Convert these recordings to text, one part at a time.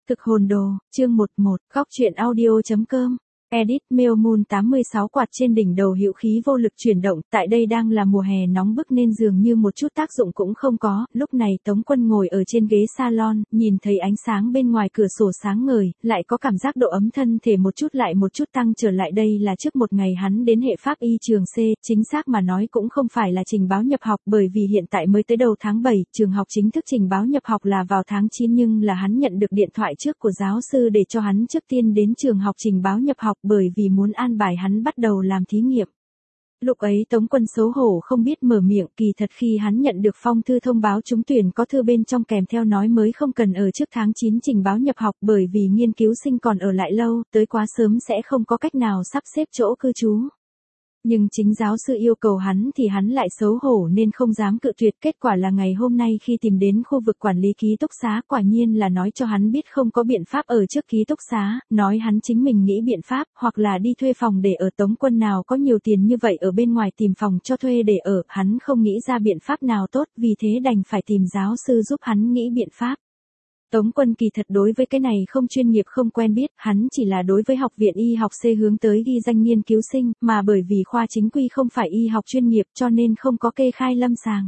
Thực hồn đồ, chương 11, góc truyện audio.com. Edit Mail Moon 86 quạt trên đỉnh đầu hữu khí vô lực chuyển động, tại đây đang là mùa hè nóng bức nên dường như một chút tác dụng cũng không có, lúc này Tống Quân ngồi ở trên ghế salon, nhìn thấy ánh sáng bên ngoài cửa sổ sáng ngời, lại có cảm giác độ ấm thân thể một chút lại một chút tăng trở lại. Đây là trước một ngày hắn đến hệ pháp y trường C, chính xác mà nói cũng không phải là trình báo nhập học bởi vì hiện tại mới tới đầu tháng 7, trường học chính thức trình báo nhập học là vào tháng 9 nhưng là hắn nhận được điện thoại trước của giáo sư để cho hắn trước tiên đến trường học trình báo nhập học bởi vì muốn an bài hắn bắt đầu làm thí nghiệm. Lúc ấy Tống Quân xấu hổ không biết mở miệng, kỳ thật khi hắn nhận được phong thư thông báo trúng tuyển có thư bên trong kèm theo nói mới không cần ở trước tháng 9 trình báo nhập học bởi vì nghiên cứu sinh còn ở lại lâu, tới quá sớm sẽ không có cách nào sắp xếp chỗ cư trú. Nhưng chính giáo sư yêu cầu hắn thì hắn lại xấu hổ nên không dám cự tuyệt. Kết quả là ngày hôm nay khi tìm đến khu vực quản lý ký túc xá quả nhiên là nói cho hắn biết không có biện pháp ở trước ký túc xá, nói hắn chính mình nghĩ biện pháp hoặc là đi thuê phòng để ở. Tống Quân nào có nhiều tiền như vậy ở bên ngoài tìm phòng cho thuê để ở, hắn không nghĩ ra biện pháp nào tốt vì thế đành phải tìm giáo sư giúp hắn nghĩ biện pháp. Tống Quân kỳ thật đối với cái này không chuyên nghiệp không quen biết, hắn chỉ là đối với học viện y học C hướng tới ghi danh nghiên cứu sinh, mà bởi vì khoa chính quy không phải y học chuyên nghiệp cho nên không có kê khai lâm sàng.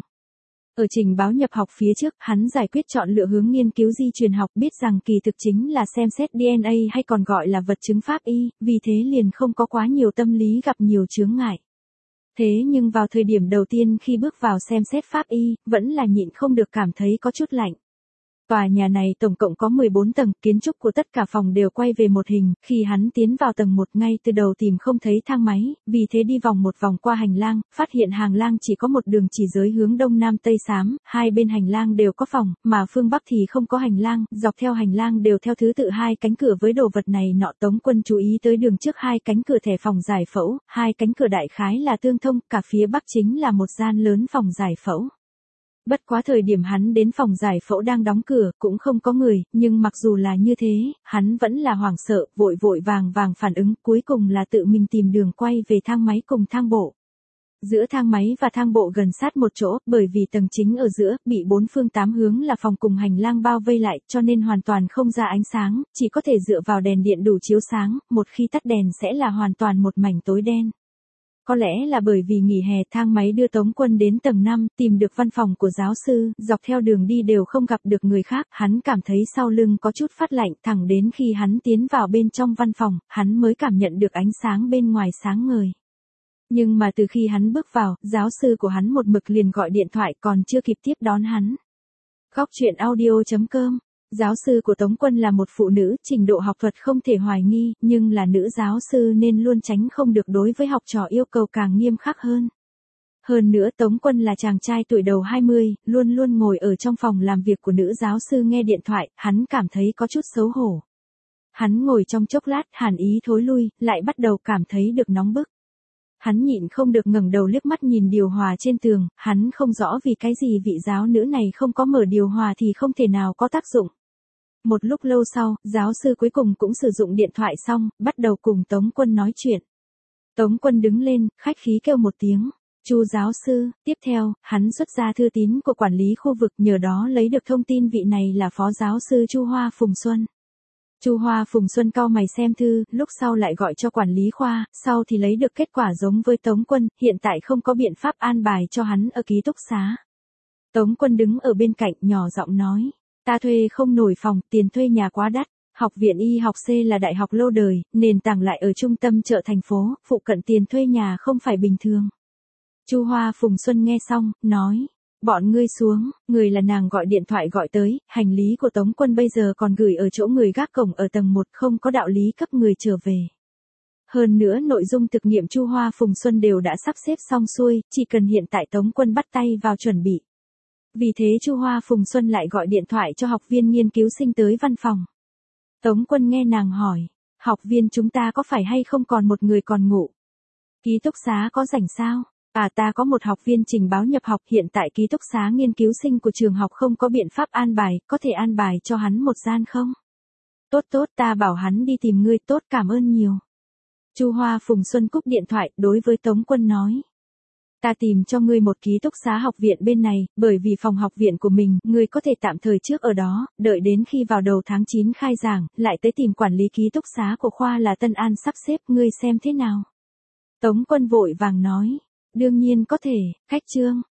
Ở trình báo nhập học phía trước, hắn giải quyết chọn lựa hướng nghiên cứu di truyền học, biết rằng kỳ thực chính là xem xét DNA hay còn gọi là vật chứng pháp y, vì thế liền không có quá nhiều tâm lý gặp nhiều chướng ngại. Thế nhưng vào thời điểm đầu tiên khi bước vào xem xét pháp y, vẫn là nhịn không được cảm thấy có chút lạnh. Tòa nhà này tổng cộng có 14 tầng, kiến trúc của tất cả phòng đều quay về một hình, khi hắn tiến vào tầng 1 ngay từ đầu tìm không thấy thang máy, vì thế đi vòng một vòng qua hành lang, phát hiện hành lang chỉ có một đường chỉ giới hướng đông nam tây xám, hai bên hành lang đều có phòng, mà phương bắc thì không có hành lang, dọc theo hành lang đều theo thứ tự hai cánh cửa với đồ vật này nọ. Tống Quân chú ý tới đường trước hai cánh cửa thẻ phòng giải phẫu, hai cánh cửa đại khái là tương thông, cả phía bắc chính là một gian lớn phòng giải phẫu. Bất quá thời điểm hắn đến phòng giải phẫu đang đóng cửa, cũng không có người, nhưng mặc dù là như thế, hắn vẫn là hoảng sợ, vội vàng phản ứng, cuối cùng là tự mình tìm đường quay về thang máy cùng thang bộ. Giữa thang máy và thang bộ gần sát một chỗ, bởi vì tầng chính ở giữa, bị bốn phương tám hướng là phòng cùng hành lang bao vây lại, cho nên hoàn toàn không ra ánh sáng, chỉ có thể dựa vào đèn điện đủ chiếu sáng, một khi tắt đèn sẽ là hoàn toàn một mảnh tối đen. Có lẽ là bởi vì nghỉ hè, thang máy đưa Tống Quân đến tầng 5, tìm được văn phòng của giáo sư, dọc theo đường đi đều không gặp được người khác, hắn cảm thấy sau lưng có chút phát lạnh, thẳng đến khi hắn tiến vào bên trong văn phòng, hắn mới cảm nhận được ánh sáng bên ngoài sáng ngời. Nhưng mà từ khi hắn bước vào, giáo sư của hắn một mực liền gọi điện thoại còn chưa kịp tiếp đón hắn. Góc truyện audio.com. Giáo sư của Tống Quân là một phụ nữ, trình độ học thuật không thể hoài nghi, nhưng là nữ giáo sư nên luôn tránh không được đối với học trò yêu cầu càng nghiêm khắc hơn. Hơn nữa Tống Quân là chàng trai tuổi đầu 20, luôn luôn ngồi ở trong phòng làm việc của nữ giáo sư nghe điện thoại, hắn cảm thấy có chút xấu hổ. Hắn ngồi trong chốc lát, hàn ý thối lui, lại bắt đầu cảm thấy được nóng bức. Hắn nhịn không được ngẩng đầu liếc mắt nhìn điều hòa trên tường, hắn không rõ vì cái gì vị giáo nữ này không có mở điều hòa thì không thể nào có tác dụng. Một lúc lâu sau, giáo sư cuối cùng cũng sử dụng điện thoại xong, bắt đầu cùng Tống Quân nói chuyện. Tống Quân đứng lên, khách khí kêu một tiếng, "Chu giáo sư." Tiếp theo, hắn xuất ra thư tín của quản lý khu vực, nhờ đó lấy được thông tin vị này là phó giáo sư Chu Hoa Phùng Xuân. Chu Hoa Phùng Xuân cau mày xem thư, lúc sau lại gọi cho quản lý khoa, sau thì lấy được kết quả giống với Tống Quân, hiện tại không có biện pháp an bài cho hắn ở ký túc xá. Tống Quân đứng ở bên cạnh nhỏ giọng nói, "Ta thuê không nổi phòng, tiền thuê nhà quá đắt, học viện y học C là đại học lâu đời, nền tảng lại ở trung tâm chợ thành phố, phụ cận tiền thuê nhà không phải bình thường." Chu Hoa Phùng Xuân nghe xong, nói, "Bọn ngươi xuống." Người là nàng gọi điện thoại gọi tới, hành lý của Tống Quân bây giờ còn gửi ở chỗ người gác cổng ở tầng 1, không có đạo lý cấp người trở về. Hơn nữa nội dung thực nghiệm Chu Hoa Phùng Xuân đều đã sắp xếp xong xuôi, chỉ cần hiện tại Tống Quân bắt tay vào chuẩn bị. Vì thế Chu Hoa Phùng Xuân lại gọi điện thoại cho học viên nghiên cứu sinh tới văn phòng. Tống Quân nghe nàng hỏi, "Học viên chúng ta có phải hay không còn một người còn ngủ? Ký túc xá có rảnh sao?" Ta có một học viên trình báo nhập học, hiện tại ký túc xá nghiên cứu sinh của trường học không có biện pháp an bài, có thể an bài cho hắn một gian không? Tốt, ta bảo hắn đi tìm ngươi, tốt, cảm ơn nhiều." Chu Hoa Phùng Xuân cúp điện thoại, đối với Tống Quân nói, Ta tìm cho ngươi một ký túc xá học viện bên này, bởi vì phòng học viện của mình, ngươi có thể tạm thời trước ở đó, đợi đến khi vào đầu tháng 9 khai giảng, lại tới tìm quản lý ký túc xá của khoa là Tân An sắp xếp, ngươi xem thế nào. Tống Quân vội vàng nói, đương nhiên có thể, khách Trương.